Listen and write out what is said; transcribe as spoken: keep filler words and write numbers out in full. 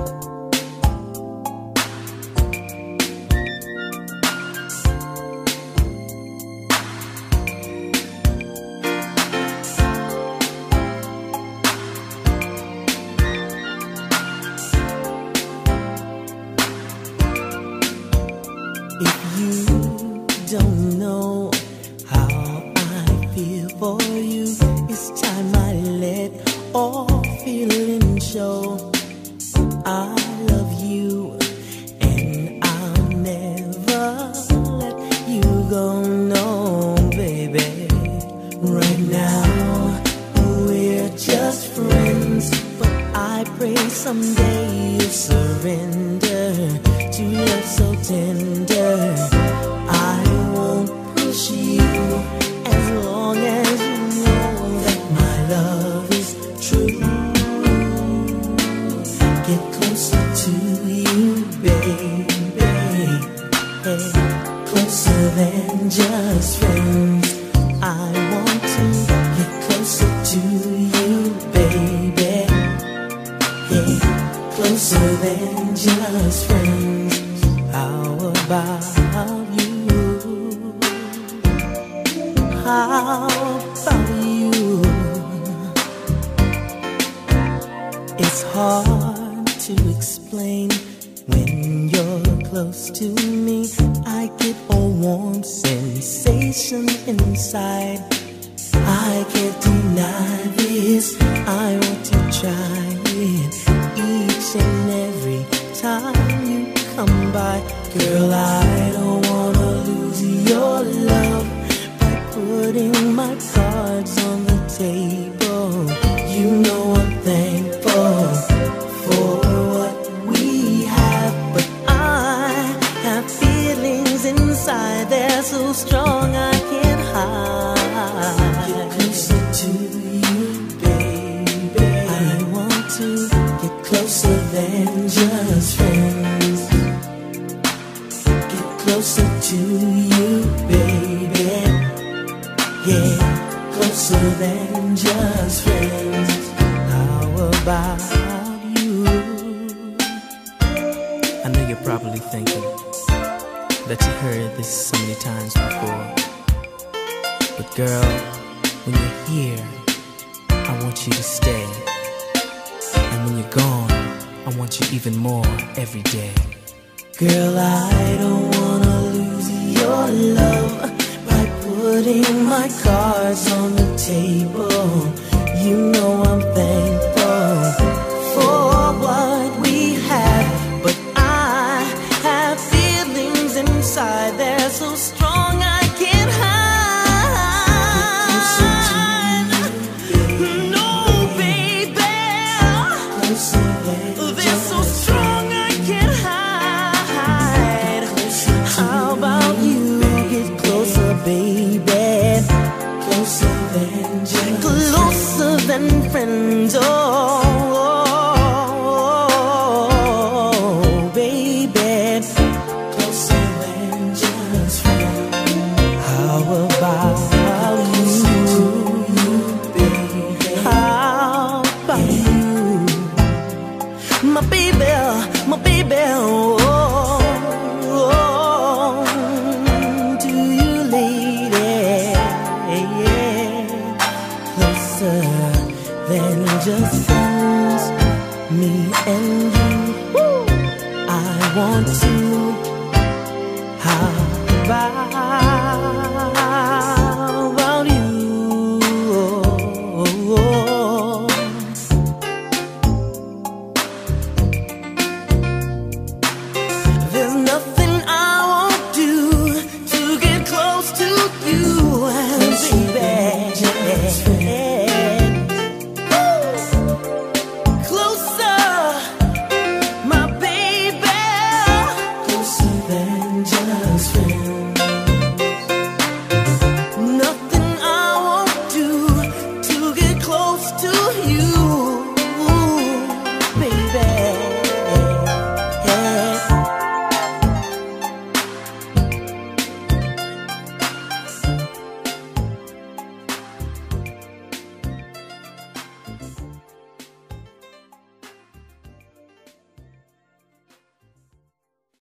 If you don't know how I feel for you, it's time I let all feeling show. I love you and I'll never let you go, no, baby. Right now we're just friends, but I pray someday you'll surrender to love so tender. I won't push you as long as you know that my love is true. Get closer to you, baby, hey, closer than just friends. I want to get closer to you, baby, hey, closer than just friends. How about you? How about you? It's hard to explain when you're close to me. I get a warm sensation inside. I can't deny this. I want to try it each and every time you come by. Girl, I don't wanna lose your love by putting my cards on the table. You know I'm thankful for what we have, but I have feelings inside. They're so strong I can't hide. Get closer to you, baby. I want to get closer than just friends. Get closer to you, baby. Yeah, closer than just friends. How about you? I know you're probably thinking that you heard this so many times before, but girl, when you're here, I want you to stay. And when you're gone, I want you even more every day. Girl, I don't wanna lose your love by putting my cards on the table. You know I'm thankful for what we have, but I have feelings inside. They're so strong I can't hide. No, baby, they're so strong I can't hide. How about you get closer, baby? Closer than just closer than friends. Oh, baby, closer than just friends. How about you, baby? How about you, my baby, my baby? Oh, oh, do you, lady? Closer than just friends, me and you. Woo! I want to